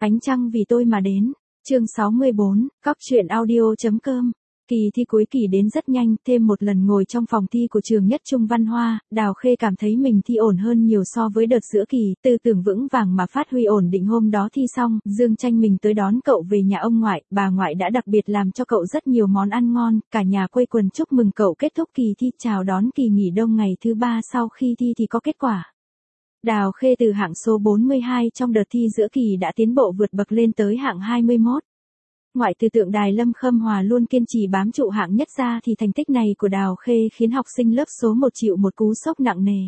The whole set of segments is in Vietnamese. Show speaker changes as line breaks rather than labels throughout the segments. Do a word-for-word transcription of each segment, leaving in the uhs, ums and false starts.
Ánh trăng vì tôi mà đến. Chương sáu mươi bốn, cóc truyện audio.com. Kỳ thi cuối kỳ đến rất nhanh, thêm một lần ngồi trong phòng thi của trường Nhất Trung Văn Hoa, Đào Khê cảm thấy mình thi ổn hơn nhiều so với đợt giữa kỳ, tư tưởng vững vàng mà phát huy ổn định. Hôm đó thi xong, Dương Tranh mình tới đón cậu về nhà ông ngoại, bà ngoại đã đặc biệt làm cho cậu rất nhiều món ăn ngon, cả nhà quây quần chúc mừng cậu kết thúc kỳ thi, chào đón kỳ nghỉ đông ngày thứ ba sau khi thi thì có kết quả. Đào Khê từ hạng số bốn mươi hai trong đợt thi giữa kỳ đã tiến bộ vượt bậc lên tới hạng hai mươi mốt. Ngoại trừ tượng đài Lâm Khâm Hòa luôn kiên trì bám trụ hạng nhất ra thì thành tích này của Đào Khê khiến học sinh lớp số một chịu một cú sốc nặng nề.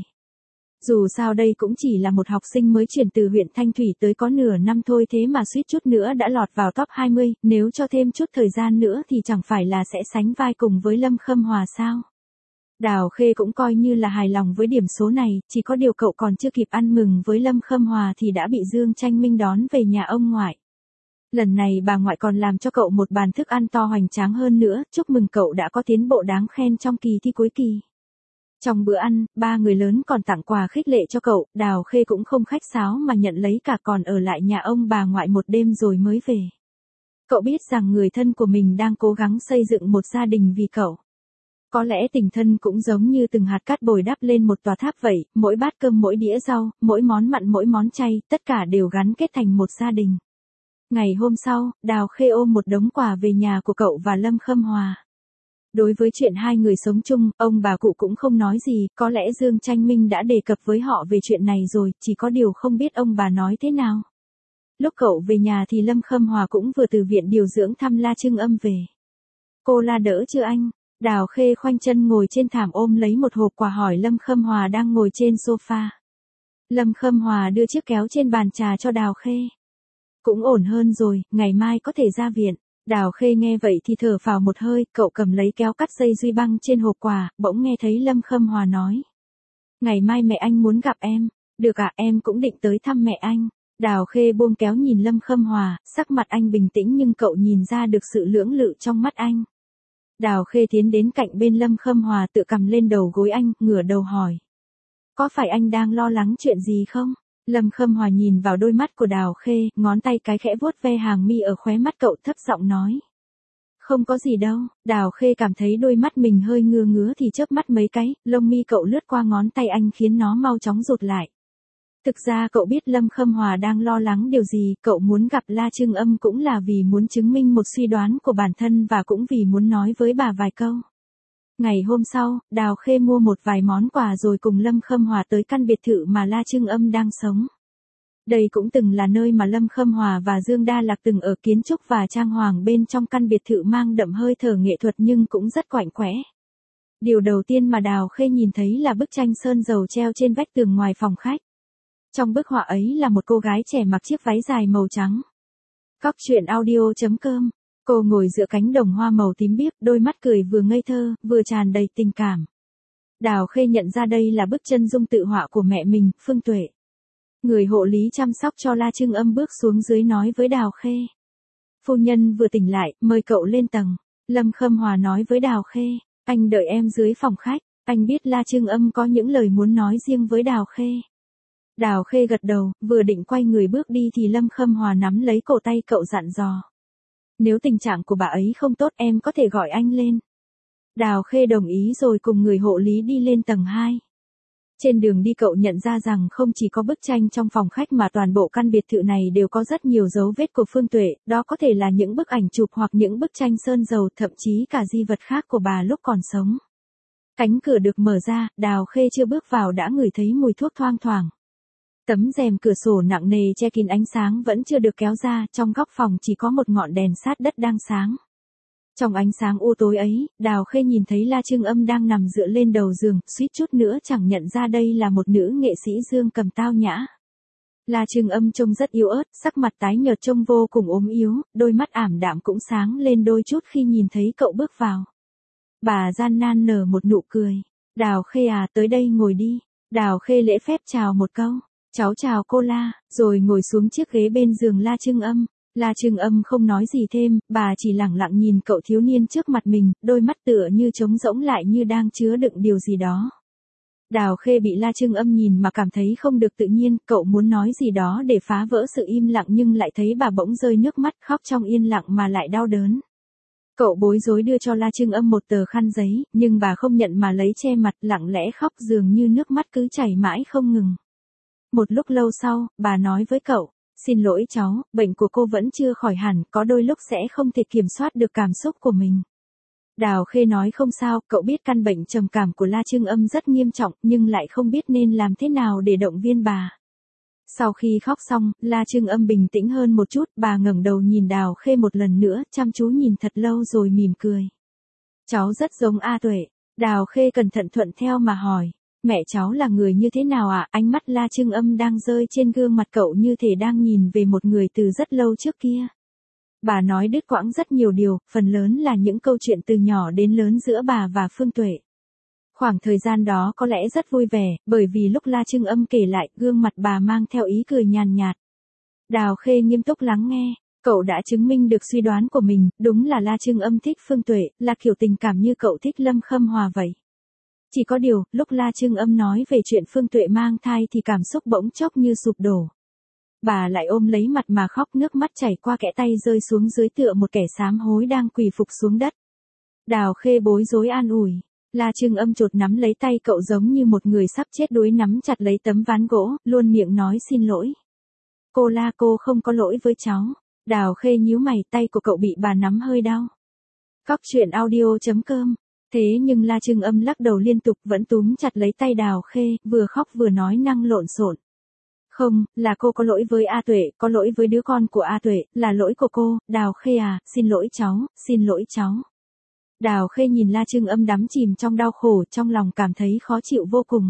Dù sao đây cũng chỉ là một học sinh mới chuyển từ huyện Thanh Thủy tới có nửa năm thôi, thế mà suýt chút nữa đã lọt vào top hai mươi, nếu cho thêm chút thời gian nữa thì chẳng phải là sẽ sánh vai cùng với Lâm Khâm Hòa sao? Đào Khê cũng coi như là hài lòng với điểm số này, chỉ có điều cậu còn chưa kịp ăn mừng với Lâm Khâm Hòa thì đã bị Dương Tranh Minh đón về nhà ông ngoại. Lần này bà ngoại còn làm cho cậu một bàn thức ăn to hoành tráng hơn nữa, chúc mừng cậu đã có tiến bộ đáng khen trong kỳ thi cuối kỳ. Trong bữa ăn, ba người lớn còn tặng quà khích lệ cho cậu, Đào Khê cũng không khách sáo mà nhận lấy cả, còn ở lại nhà ông bà ngoại một đêm rồi mới về. Cậu biết rằng người thân của mình đang cố gắng xây dựng một gia đình vì cậu. Có lẽ tình thân cũng giống như từng hạt cát bồi đắp lên một tòa tháp vậy, mỗi bát cơm mỗi đĩa rau, mỗi món mặn mỗi món chay, tất cả đều gắn kết thành một gia đình. Ngày hôm sau, Đào Khê ôm một đống quà về nhà của cậu và Lâm Khâm Hòa. Đối với chuyện hai người sống chung, ông bà cụ cũng không nói gì, có lẽ Dương Tranh Minh đã đề cập với họ về chuyện này rồi, chỉ có điều không biết ông bà nói thế nào. Lúc cậu về nhà thì Lâm Khâm Hòa cũng vừa từ viện điều dưỡng thăm La Trưng Âm về. Cô La đỡ chưa anh? Đào Khê khoanh chân ngồi trên thảm ôm lấy một hộp quà hỏi Lâm Khâm Hòa đang ngồi trên sofa. Lâm Khâm Hòa đưa chiếc kéo trên bàn trà cho Đào Khê. Cũng ổn hơn rồi, ngày mai có thể ra viện. Đào Khê nghe vậy thì thở phào một hơi, cậu cầm lấy kéo cắt dây duy băng trên hộp quà, bỗng nghe thấy Lâm Khâm Hòa nói. Ngày mai mẹ anh muốn gặp em. Được ạ, em cũng định tới thăm mẹ anh. Đào Khê buông kéo nhìn Lâm Khâm Hòa, sắc mặt anh bình tĩnh nhưng cậu nhìn ra được sự lưỡng lự trong mắt anh. Đào Khê tiến đến cạnh bên Lâm Khâm Hòa tự cầm lên đầu gối anh, ngửa đầu hỏi. Có phải anh đang lo lắng chuyện gì không? Lâm Khâm Hòa nhìn vào đôi mắt của Đào Khê, ngón tay cái khẽ vuốt ve hàng mi ở khóe mắt cậu, thấp giọng nói. Không có gì đâu. Đào Khê cảm thấy đôi mắt mình hơi ngứa ngứa thì chớp mắt mấy cái, lông mi cậu lướt qua ngón tay anh khiến nó mau chóng rụt lại. Thực ra cậu biết Lâm Khâm Hòa đang lo lắng điều gì, cậu muốn gặp La Trưng Âm cũng là vì muốn chứng minh một suy đoán của bản thân và cũng vì muốn nói với bà vài câu. Ngày hôm sau, Đào Khê mua một vài món quà rồi cùng Lâm Khâm Hòa tới căn biệt thự mà La Trưng Âm đang sống. Đây cũng từng là nơi mà Lâm Khâm Hòa và Dương Đa Lạc từng ở, kiến trúc và trang hoàng bên trong căn biệt thự mang đậm hơi thở nghệ thuật nhưng cũng rất quạnh quẽ. Điều đầu tiên mà Đào Khê nhìn thấy là bức tranh sơn dầu treo trên vách tường ngoài phòng khách. Trong bức họa ấy là một cô gái trẻ mặc chiếc váy dài màu trắng. Cóc truyện audio.com. Cô ngồi giữa cánh đồng hoa màu tím biếc, đôi mắt cười vừa ngây thơ, vừa tràn đầy tình cảm. Đào Khê nhận ra đây là bức chân dung tự họa của mẹ mình, Phương Tuệ. Người hộ lý chăm sóc cho La Trưng Âm bước xuống dưới nói với Đào Khê. Phu nhân vừa tỉnh lại, mời cậu lên tầng. Lâm Khâm Hòa nói với Đào Khê. Anh đợi em dưới phòng khách, anh biết La Trưng Âm có những lời muốn nói riêng với Đào Khê. Đào Khê gật đầu, vừa định quay người bước đi thì Lâm Khâm Hòa nắm lấy cổ tay cậu dặn dò. Nếu tình trạng của bà ấy không tốt em có thể gọi anh lên. Đào Khê đồng ý rồi cùng người hộ lý đi lên tầng hai. Trên đường đi cậu nhận ra rằng không chỉ có bức tranh trong phòng khách mà toàn bộ căn biệt thự này đều có rất nhiều dấu vết của Phương Tuệ, đó có thể là những bức ảnh chụp hoặc những bức tranh sơn dầu, thậm chí cả di vật khác của bà lúc còn sống. Cánh cửa được mở ra, Đào Khê chưa bước vào đã ngửi thấy mùi thuốc thoang thoảng. Tấm rèm cửa sổ nặng nề che kín ánh sáng vẫn chưa được kéo ra, trong góc phòng chỉ có một ngọn đèn sát đất đang sáng. Trong ánh sáng u tối ấy, Đào Khê nhìn thấy La Trưng Âm đang nằm dựa lên đầu giường, suýt chút nữa chẳng nhận ra đây là một nữ nghệ sĩ dương cầm tao nhã. La Trưng Âm trông rất yếu ớt, sắc mặt tái nhợt trông vô cùng ốm yếu, đôi mắt ảm đạm cũng sáng lên đôi chút khi nhìn thấy cậu bước vào. Bà gian nan nở một nụ cười. Đào Khê à, tới đây ngồi đi. Đào Khê lễ phép chào một câu. Cháu chào cô La, rồi ngồi xuống chiếc ghế bên giường La Trưng Âm. La Trưng Âm không nói gì thêm, bà chỉ lẳng lặng nhìn cậu thiếu niên trước mặt mình, đôi mắt tựa như trống rỗng lại như đang chứa đựng điều gì đó. Đào Khê bị La Trưng Âm nhìn mà cảm thấy không được tự nhiên, cậu muốn nói gì đó để phá vỡ sự im lặng nhưng lại thấy bà bỗng rơi nước mắt, khóc trong yên lặng mà lại đau đớn. Cậu bối rối đưa cho La Trưng Âm một tờ khăn giấy, nhưng bà không nhận mà lấy che mặt, lặng lẽ khóc dường như nước mắt cứ chảy mãi không ngừng. Một lúc lâu sau, bà nói với cậu, xin lỗi cháu, bệnh của cô vẫn chưa khỏi hẳn, có đôi lúc sẽ không thể kiểm soát được cảm xúc của mình. Đào Khê nói không sao, cậu biết căn bệnh trầm cảm của La Trưng Âm rất nghiêm trọng, nhưng lại không biết nên làm thế nào để động viên bà. Sau khi khóc xong, La Trưng Âm bình tĩnh hơn một chút, bà ngẩng đầu nhìn Đào Khê một lần nữa, chăm chú nhìn thật lâu rồi mỉm cười. Cháu rất giống A Tuệ. Đào Khê cẩn thận thuận theo mà hỏi, mẹ cháu là người như thế nào ạ? À? Ánh mắt La Trưng Âm đang rơi trên gương mặt cậu như thể đang nhìn về một người từ rất lâu trước kia. Bà nói đứt quãng rất nhiều điều, phần lớn là những câu chuyện từ nhỏ đến lớn giữa bà và Phương Tuệ. Khoảng thời gian đó có lẽ rất vui vẻ, bởi vì lúc La Trưng Âm kể lại, gương mặt bà mang theo ý cười nhàn nhạt. Đào Khê nghiêm túc lắng nghe, cậu đã chứng minh được suy đoán của mình, đúng là La Trưng Âm thích Phương Tuệ, là kiểu tình cảm như cậu thích Lâm Khâm Hòa vậy. Chỉ có điều, lúc La Trưng Âm nói về chuyện Phương Tuệ mang thai thì cảm xúc bỗng chốc như sụp đổ. Bà lại ôm lấy mặt mà khóc, nước mắt chảy qua kẽ tay rơi xuống dưới tựa một kẻ sám hối đang quỳ phục xuống đất. Đào Khê bối rối an ủi. La Trưng Âm chột nắm lấy tay cậu giống như một người sắp chết đuối nắm chặt lấy tấm ván gỗ, luôn miệng nói xin lỗi. Cô La, cô không có lỗi với cháu. Đào Khê nhíu mày, tay của cậu bị bà nắm hơi đau. Cóc truyện audio chấm com. Thế nhưng La Trưng Âm lắc đầu liên tục, vẫn túm chặt lấy tay Đào Khê, vừa khóc vừa nói năng lộn xộn. Không, là cô có lỗi với A Tuệ, có lỗi với đứa con của A Tuệ, là lỗi của cô, Đào Khê à, xin lỗi cháu, xin lỗi cháu. Đào Khê nhìn La Trưng Âm đắm chìm trong đau khổ, trong lòng cảm thấy khó chịu vô cùng.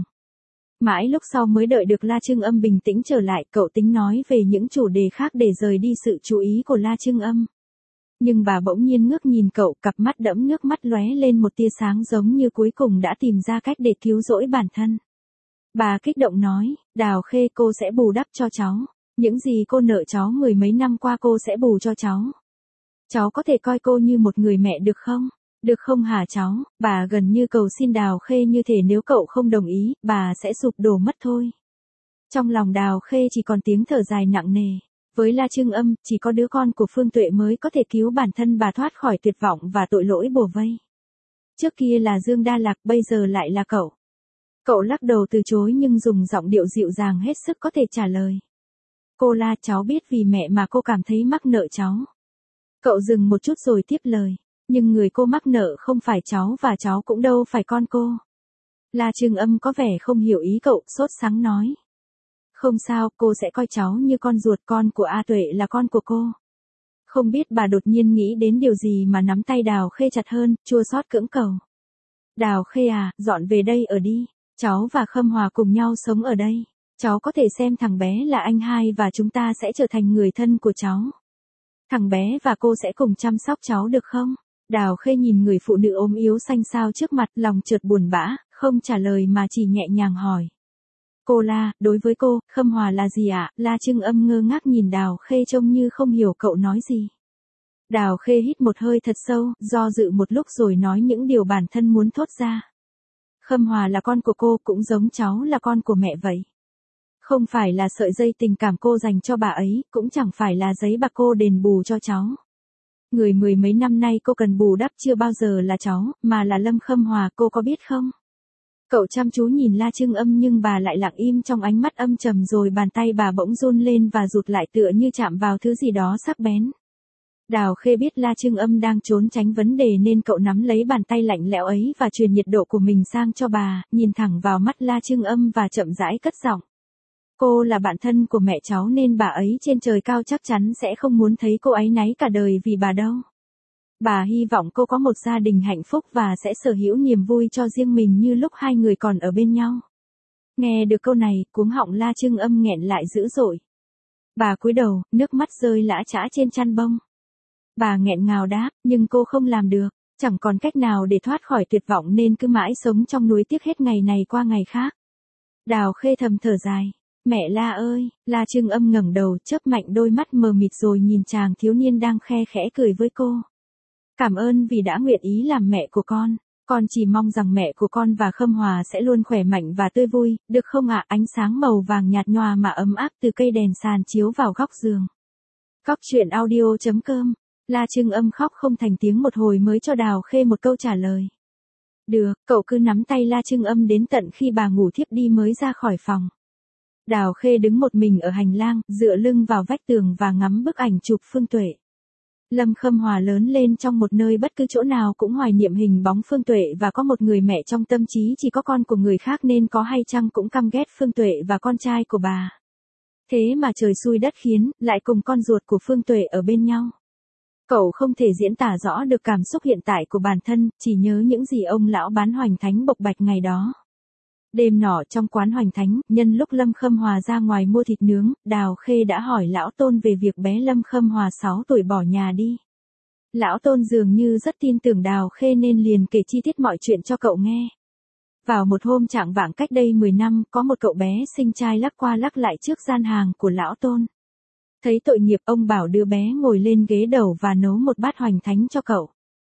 Mãi lúc sau mới đợi được La Trưng Âm bình tĩnh trở lại, cậu tính nói về những chủ đề khác để rời đi sự chú ý của La Trưng Âm. Nhưng bà bỗng nhiên ngước nhìn cậu, cặp mắt đẫm nước mắt lóe lên một tia sáng giống như cuối cùng đã tìm ra cách để cứu rỗi bản thân. Bà kích động nói, Đào Khê, cô sẽ bù đắp cho cháu. Những gì cô nợ cháu mười mấy năm qua cô sẽ bù cho cháu. Cháu có thể coi cô như một người mẹ được không? Được không hả cháu? Bà gần như cầu xin Đào Khê như thể nếu cậu không đồng ý, bà sẽ sụp đổ mất thôi. Trong lòng Đào Khê chỉ còn tiếng thở dài nặng nề. Với La Trưng Âm, chỉ có đứa con của Phương Tuệ mới có thể cứu bản thân bà thoát khỏi tuyệt vọng và tội lỗi bủa vây. Trước kia là Dương Đa Lạc, bây giờ lại là cậu. Cậu lắc đầu từ chối nhưng dùng giọng điệu dịu dàng hết sức có thể trả lời. Cô La, cháu biết vì mẹ mà cô cảm thấy mắc nợ cháu. Cậu dừng một chút rồi tiếp lời. Nhưng người cô mắc nợ không phải cháu và cháu cũng đâu phải con cô. La Trưng Âm có vẻ không hiểu ý cậu, sốt sắng nói. Không sao, cô sẽ coi cháu như con ruột, con của A Tuệ là con của cô. Không biết bà đột nhiên nghĩ đến điều gì mà nắm tay Đào Khê chặt hơn, chua xót cưỡng cầu. Đào Khê à, dọn về đây ở đi. Cháu và Khâm Hòa cùng nhau sống ở đây. Cháu có thể xem thằng bé là anh hai và chúng ta sẽ trở thành người thân của cháu. Thằng bé và cô sẽ cùng chăm sóc cháu được không? Đào Khê nhìn người phụ nữ ốm yếu xanh xao trước mặt, lòng chợt buồn bã, không trả lời mà chỉ nhẹ nhàng hỏi. Cô La, đối với cô, Khâm Hòa là gì ạ? À? La Trưng Âm ngơ ngác nhìn Đào Khê trông như không hiểu cậu nói gì. Đào Khê hít một hơi thật sâu, do dự một lúc rồi nói những điều bản thân muốn thốt ra. Khâm Hòa là con của cô, cũng giống cháu là con của mẹ vậy. Không phải là sợi dây tình cảm cô dành cho bà ấy, cũng chẳng phải là giấy bạc cô đền bù cho cháu. Người mười mấy năm nay cô cần bù đắp chưa bao giờ là cháu, mà là Lâm Khâm Hòa, cô có biết không? Cậu chăm chú nhìn La Trưng Âm nhưng bà lại lặng im trong ánh mắt âm trầm, rồi bàn tay bà bỗng run lên và rụt lại tựa như chạm vào thứ gì đó sắc bén. Đào Khê biết La Trưng Âm đang trốn tránh vấn đề nên cậu nắm lấy bàn tay lạnh lẽo ấy và truyền nhiệt độ của mình sang cho bà, nhìn thẳng vào mắt La Trưng Âm và chậm rãi cất giọng. Cô là bạn thân của mẹ cháu nên bà ấy trên trời cao chắc chắn sẽ không muốn thấy cô áy náy cả đời vì bà đâu. Bà hy vọng cô có một gia đình hạnh phúc và sẽ sở hữu niềm vui cho riêng mình như lúc hai người còn ở bên nhau. Nghe được câu này, cuống họng La Trưng Âm nghẹn lại dữ dội. Bà cúi đầu, nước mắt rơi lã chã trên chăn bông. Bà nghẹn ngào đáp, nhưng cô không làm được, chẳng còn cách nào để thoát khỏi tuyệt vọng nên cứ mãi sống trong nuối tiếc hết ngày này qua ngày khác. Đào Khê thầm thở dài. Mẹ La ơi, La Trưng Âm ngẩng đầu, chớp mạnh đôi mắt mờ mịt rồi nhìn chàng thiếu niên đang khe khẽ cười với cô. Cảm ơn vì đã nguyện ý làm mẹ của con. Con chỉ mong rằng mẹ của con và Khâm Hòa sẽ luôn khỏe mạnh và tươi vui, được không ạ? Ánh sáng màu vàng nhạt nhòa mà ấm áp từ cây đèn sàn chiếu vào góc giường. Cóc truyện audio chấm com. La Trưng Âm khóc không thành tiếng một hồi mới cho Đào Khê một câu trả lời. Được, cậu cứ nắm tay La Trưng Âm đến tận khi bà ngủ thiếp đi mới ra khỏi phòng. Đào Khê đứng một mình ở hành lang, dựa lưng vào vách tường và ngắm bức ảnh chụp Phương Tuệ. Lâm Khâm Hòa lớn lên trong một nơi bất cứ chỗ nào cũng hoài niệm hình bóng Phương Tuệ và có một người mẹ trong tâm trí chỉ có con của người khác nên có hay chăng cũng căm ghét Phương Tuệ và con trai của bà. Thế mà trời xui đất khiến, lại cùng con ruột của Phương Tuệ ở bên nhau. Cậu không thể diễn tả rõ được cảm xúc hiện tại của bản thân, chỉ nhớ những gì ông lão bán hoành thánh bộc bạch ngày đó. Đêm nọ trong quán hoành thánh, nhân lúc Lâm Khâm Hòa ra ngoài mua thịt nướng, Đào Khê đã hỏi lão Tôn về việc bé Lâm Khâm Hòa sáu tuổi bỏ nhà đi. Lão Tôn dường như rất tin tưởng Đào Khê nên liền kể chi tiết mọi chuyện cho cậu nghe. Vào một hôm trạng vạng cách đây mười năm, có một cậu bé sinh trai lắc qua lắc lại trước gian hàng của lão Tôn. Thấy tội nghiệp, ông bảo đứa bé ngồi lên ghế đầu và nấu một bát hoành thánh cho cậu.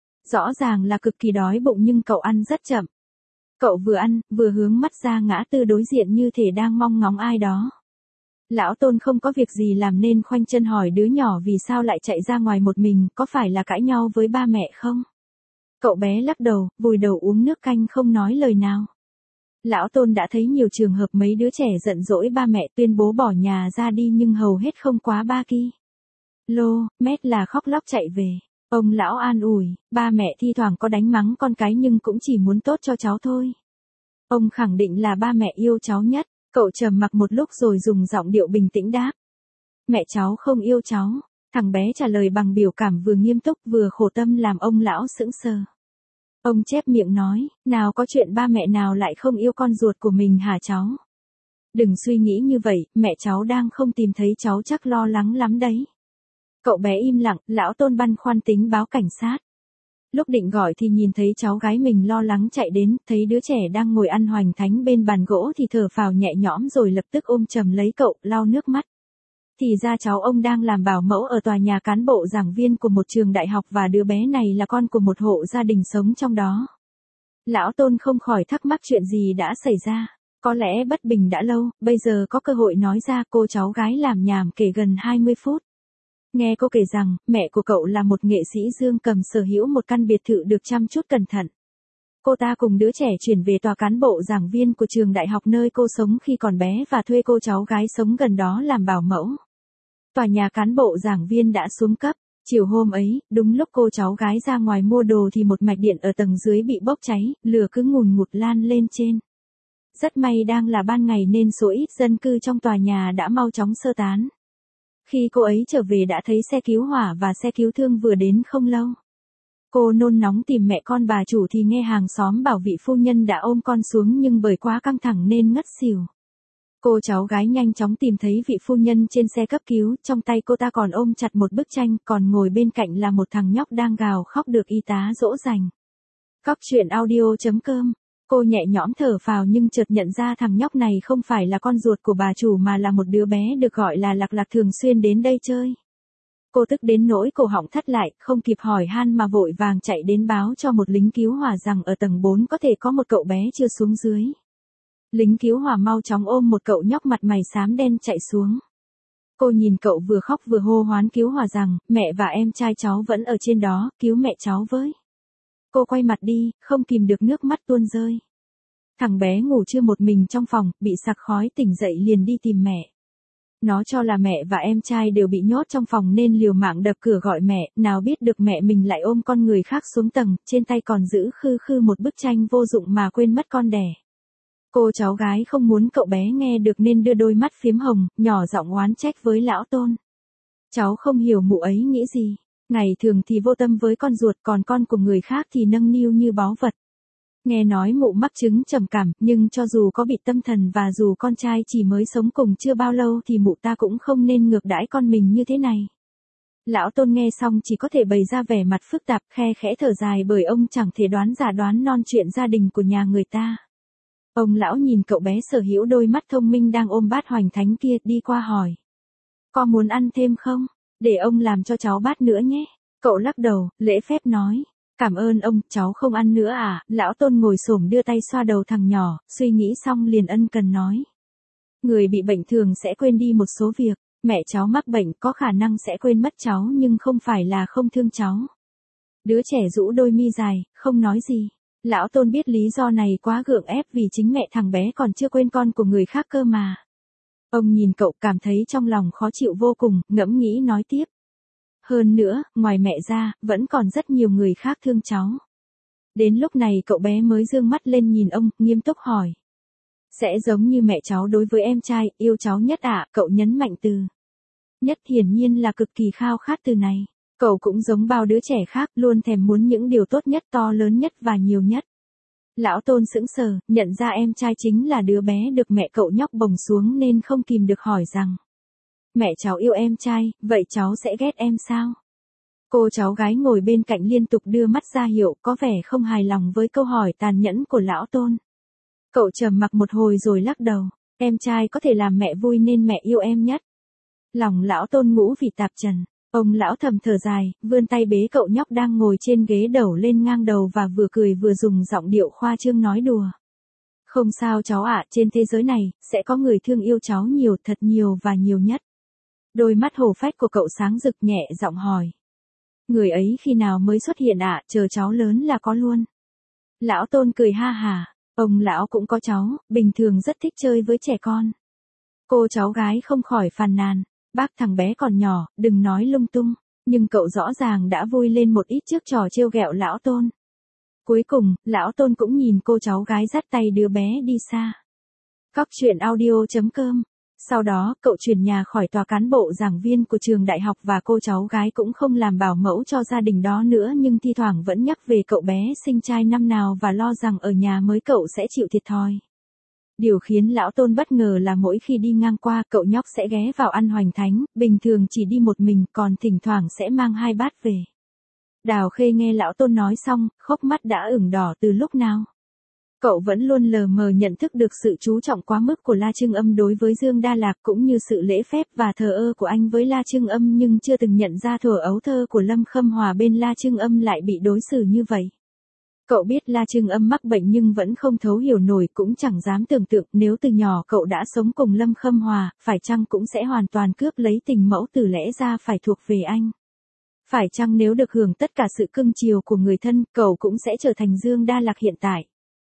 Rõ ràng là cực kỳ đói bụng nhưng cậu ăn rất chậm. Cậu vừa ăn, vừa hướng mắt ra ngã tư đối diện như thể đang mong ngóng ai đó. Lão Tôn không có việc gì làm nên khoanh chân hỏi đứa nhỏ vì sao lại chạy ra ngoài một mình, có phải là cãi nhau với ba mẹ không? Cậu bé lắc đầu, vùi đầu uống nước canh không nói lời nào. Lão Tôn đã thấy nhiều trường hợp mấy đứa trẻ giận dỗi ba mẹ tuyên bố bỏ nhà ra đi nhưng hầu hết không quá ba ki lô mét là khóc lóc chạy về. Ông lão an ủi, ba mẹ thi thoảng có đánh mắng con cái nhưng cũng chỉ muốn tốt cho cháu thôi. Ông khẳng định là ba mẹ yêu cháu nhất. Cậu trầm mặc một lúc rồi dùng giọng điệu bình tĩnh đáp. Mẹ cháu không yêu cháu. Thằng bé trả lời bằng biểu cảm vừa nghiêm túc vừa khổ tâm làm ông lão sững sờ. Ông chép miệng nói, nào có chuyện ba mẹ nào lại không yêu con ruột của mình hả cháu? Đừng suy nghĩ như vậy, mẹ cháu đang không tìm thấy cháu chắc lo lắng lắm đấy. Cậu bé im lặng, lão Tôn băn khoăn tính báo cảnh sát. Lúc định gọi thì nhìn thấy cháu gái mình lo lắng chạy đến, thấy đứa trẻ đang ngồi ăn hoành thánh bên bàn gỗ thì thở phào nhẹ nhõm rồi lập tức ôm chầm lấy cậu, lau nước mắt. Thì ra cháu ông đang làm bảo mẫu ở tòa nhà cán bộ giảng viên của một trường đại học và đứa bé này là con của một hộ gia đình sống trong đó. Lão Tôn không khỏi thắc mắc chuyện gì đã xảy ra. Có lẽ bất bình đã lâu, bây giờ có cơ hội nói ra. Cô cháu gái làm nhảm kể gần hai mươi phút. Nghe cô kể rằng, mẹ của cậu là một nghệ sĩ dương cầm sở hữu một căn biệt thự được chăm chút cẩn thận. Cô ta cùng đứa trẻ chuyển về tòa cán bộ giảng viên của trường đại học nơi cô sống khi còn bé và thuê cô cháu gái sống gần đó làm bảo mẫu. Tòa nhà cán bộ giảng viên đã xuống cấp. Chiều hôm ấy, đúng lúc cô cháu gái ra ngoài mua đồ thì một mạch điện ở tầng dưới bị bốc cháy, lửa cứ ngùn ngụt lan lên trên. Rất may đang là ban ngày nên số ít dân cư trong tòa nhà đã mau chóng sơ tán. Khi cô ấy trở về đã thấy xe cứu hỏa và xe cứu thương vừa đến không lâu. Cô nôn nóng tìm mẹ con bà chủ thì nghe hàng xóm bảo vị phu nhân đã ôm con xuống nhưng bởi quá căng thẳng nên ngất xỉu. Cô cháu gái nhanh chóng tìm thấy vị phu nhân trên xe cấp cứu, trong tay cô ta còn ôm chặt một bức tranh, còn ngồi bên cạnh là một thằng nhóc đang gào khóc được y tá dỗ dành. Cóc truyện audio chấm com. Cô nhẹ nhõm thở phào nhưng chợt nhận ra thằng nhóc này không phải là con ruột của bà chủ mà là một đứa bé được gọi là Lạc Lạc thường xuyên đến đây chơi. Cô tức đến nỗi cổ họng thắt lại, không kịp hỏi han mà vội vàng chạy đến báo cho một lính cứu hỏa rằng ở tầng bốn có thể có một cậu bé chưa xuống dưới. Lính cứu hỏa mau chóng ôm một cậu nhóc mặt mày xám đen chạy xuống. Cô nhìn cậu vừa khóc vừa hô hoán cứu hỏa rằng, mẹ và em trai cháu vẫn ở trên đó, cứu mẹ cháu với. Cô quay mặt đi, không kìm được nước mắt tuôn rơi. Thằng bé ngủ trưa một mình trong phòng, bị sặc khói tỉnh dậy liền đi tìm mẹ. Nó cho là mẹ và em trai đều bị nhốt trong phòng nên liều mạng đập cửa gọi mẹ, nào biết được mẹ mình lại ôm con người khác xuống tầng, trên tay còn giữ khư khư một bức tranh vô dụng mà quên mất con đẻ. Cô cháu gái không muốn cậu bé nghe được nên đưa đôi mắt phím hồng, nhỏ giọng oán trách với lão Tôn. Cháu không hiểu mụ ấy nghĩ gì. Ngày thường thì vô tâm với con ruột, còn con của người khác thì nâng niu như báu vật. Nghe nói mụ mắc chứng trầm cảm, nhưng cho dù có bị tâm thần và dù con trai chỉ mới sống cùng chưa bao lâu thì mụ ta cũng không nên ngược đãi con mình như thế này. Lão Tôn nghe xong chỉ có thể bày ra vẻ mặt phức tạp, khe khẽ thở dài bởi ông chẳng thể đoán giả đoán non chuyện gia đình của nhà người ta. Ông lão nhìn cậu bé sở hữu đôi mắt thông minh đang ôm bát hoành thánh kia đi qua hỏi. Có muốn ăn thêm không? Để ông làm cho cháu bát nữa nhé. Cậu lắc đầu, lễ phép nói. Cảm ơn ông, cháu không ăn nữa à, lão Tôn ngồi xổm đưa tay xoa đầu thằng nhỏ, suy nghĩ xong liền ân cần nói. Người bị bệnh thường sẽ quên đi một số việc, mẹ cháu mắc bệnh có khả năng sẽ quên mất cháu nhưng không phải là không thương cháu. Đứa trẻ rũ đôi mi dài, không nói gì. Lão Tôn biết lý do này quá gượng ép vì chính mẹ thằng bé còn chưa quên con của người khác cơ mà. Ông nhìn cậu cảm thấy trong lòng khó chịu vô cùng, ngẫm nghĩ nói tiếp. Hơn nữa, ngoài mẹ ra, vẫn còn rất nhiều người khác thương cháu. Đến lúc này cậu bé mới dương mắt lên nhìn ông, nghiêm túc hỏi. Sẽ giống như mẹ cháu đối với em trai, yêu cháu nhất ạ, cậu nhấn mạnh từ. Nhất hiển nhiên là cực kỳ khao khát từ này. Cậu cũng giống bao đứa trẻ khác, luôn thèm muốn những điều tốt nhất, to lớn nhất và nhiều nhất. Lão Tôn sững sờ, nhận ra em trai chính là đứa bé được mẹ cậu nhóc bồng xuống nên không kìm được hỏi rằng. Mẹ cháu yêu em trai, vậy cháu sẽ ghét em sao? Cô cháu gái ngồi bên cạnh liên tục đưa mắt ra hiệu, có vẻ không hài lòng với câu hỏi tàn nhẫn của Lão Tôn. Cậu trầm mặc một hồi rồi lắc đầu, em trai có thể làm mẹ vui nên mẹ yêu em nhất. Lòng Lão Tôn ngũ vị tạp trần, ông lão thầm thở dài, vươn tay bế cậu nhóc đang ngồi trên ghế đầu lên ngang đầu và vừa cười vừa dùng giọng điệu khoa trương nói đùa. Không sao cháu ạ, trên thế giới này, sẽ có người thương yêu cháu nhiều, thật nhiều và nhiều nhất. Đôi mắt hổ phách của cậu sáng rực nhẹ giọng hỏi. Người ấy khi nào mới xuất hiện ạ, chờ cháu lớn là có luôn. Lão Tôn cười ha hà, ông lão cũng có cháu, bình thường rất thích chơi với trẻ con. Cô cháu gái không khỏi phàn nàn, bác thằng bé còn nhỏ, đừng nói lung tung, nhưng cậu rõ ràng đã vui lên một ít trước trò trêu ghẹo Lão Tôn. Cuối cùng, Lão Tôn cũng nhìn cô cháu gái dắt tay đứa bé đi xa. Cóc truyện audio chấm com. Sau đó, cậu chuyển nhà khỏi tòa cán bộ giảng viên của trường đại học và cô cháu gái cũng không làm bảo mẫu cho gia đình đó nữa nhưng thi thoảng vẫn nhắc về cậu bé sinh trai năm nào và lo rằng ở nhà mới cậu sẽ chịu thiệt thòi. Điều khiến Lão Tôn bất ngờ là mỗi khi đi ngang qua cậu nhóc sẽ ghé vào ăn hoành thánh, bình thường chỉ đi một mình còn thỉnh thoảng sẽ mang hai bát về. Đào Khê nghe Lão Tôn nói xong, khóc mắt đã ửng đỏ từ lúc nào. Cậu vẫn luôn lờ mờ nhận thức được sự chú trọng quá mức của La Trưng Âm đối với Dương Đa Lạc cũng như sự lễ phép và thờ ơ của anh với La Trưng Âm nhưng chưa từng nhận ra thuở ấu thơ của Lâm Khâm Hòa bên La Trưng Âm lại bị đối xử như vậy. Cậu biết La Trưng Âm mắc bệnh nhưng vẫn không thấu hiểu nổi cũng chẳng dám tưởng tượng nếu từ nhỏ cậu đã sống cùng Lâm Khâm Hòa, phải chăng cũng sẽ hoàn toàn cướp lấy tình mẫu tử lẽ ra phải thuộc về anh. Phải chăng nếu được hưởng tất cả sự cưng chiều của người thân, cậu cũng sẽ trở thành Dương Đa Lạc hiện tại.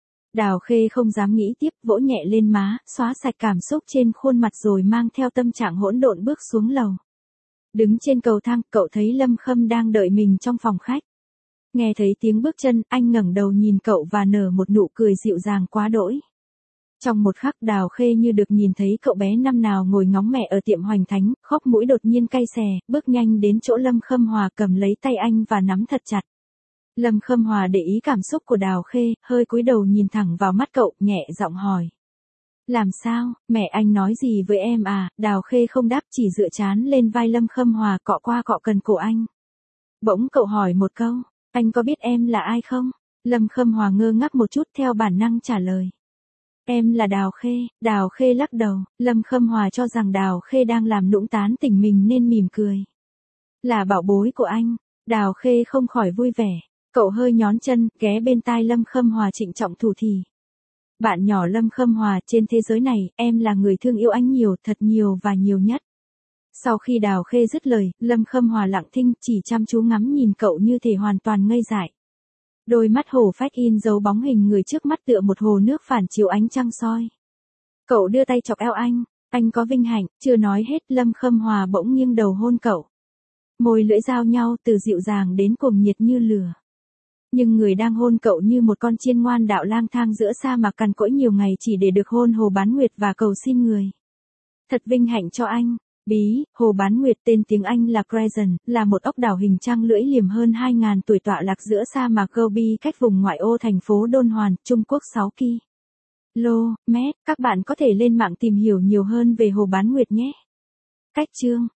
Đào Khê không dám nghĩ tiếp, vỗ nhẹ lên má, xóa sạch cảm xúc trên khuôn mặt rồi mang theo tâm trạng hỗn độn bước xuống lầu. Đứng trên cầu thang, cậu thấy Lâm Khâm đang đợi mình trong phòng khách. Nghe thấy tiếng bước chân, anh ngẩng đầu nhìn cậu và nở một nụ cười dịu dàng quá đỗi. Trong một khắc Đào Khê như được nhìn thấy cậu bé năm nào ngồi ngóng mẹ ở tiệm Hoành Thánh, khóc mũi đột nhiên cay xè, bước nhanh đến chỗ Lâm Khâm Hòa cầm lấy tay anh và nắm thật chặt. Lâm Khâm Hòa để ý cảm xúc của Đào Khê, hơi cúi đầu nhìn thẳng vào mắt cậu, nhẹ giọng hỏi. Làm sao, mẹ anh nói gì với em à? Đào Khê không đáp, chỉ dựa trán lên vai Lâm Khâm Hòa cọ qua cọ cần cổ anh. Bỗng cậu hỏi một câu, anh có biết em là ai không? Lâm Khâm Hòa ngơ ngác một chút theo bản năng trả lời. Em là Đào Khê. Đào Khê lắc đầu, Lâm Khâm Hòa cho rằng Đào Khê đang làm nũng tán tỉnh mình nên mỉm cười. Là bảo bối của anh. Đào Khê không khỏi vui vẻ. Cậu hơi nhón chân, ghé bên tai Lâm Khâm Hòa trịnh trọng thủ thỉ. Bạn nhỏ Lâm Khâm Hòa, trên thế giới này, em là người thương yêu anh nhiều, thật nhiều và nhiều nhất. Sau khi Đào Khê dứt lời, Lâm Khâm Hòa lặng thinh, chỉ chăm chú ngắm nhìn cậu như thể hoàn toàn ngây dại. Đôi mắt hổ phách in dấu bóng hình người trước mắt tựa một hồ nước phản chiếu ánh trăng soi. Cậu đưa tay chọc eo anh, anh có vinh hạnh, chưa nói hết Lâm Khâm Hòa bỗng nghiêng đầu hôn cậu. Môi lưỡi giao nhau từ dịu dàng đến cuồng nhiệt như lửa. Nhưng người đang hôn cậu như một con chiên ngoan đạo lang thang giữa sa mạc cằn cỗi nhiều ngày chỉ để được hôn Hồ Bán Nguyệt và cầu xin người. Thật vinh hạnh cho anh. Bí, Hồ Bán Nguyệt tên tiếng Anh là Crescent, là một ốc đảo hình trăng lưỡi liềm hơn hai nghìn tuổi tọa lạc giữa sa mạc Gobi cách vùng ngoại ô thành phố Đôn Hoàn, Trung Quốc sáu ki lô mét. Các bạn có thể lên mạng tìm hiểu nhiều hơn về Hồ Bán Nguyệt nhé. Cách chương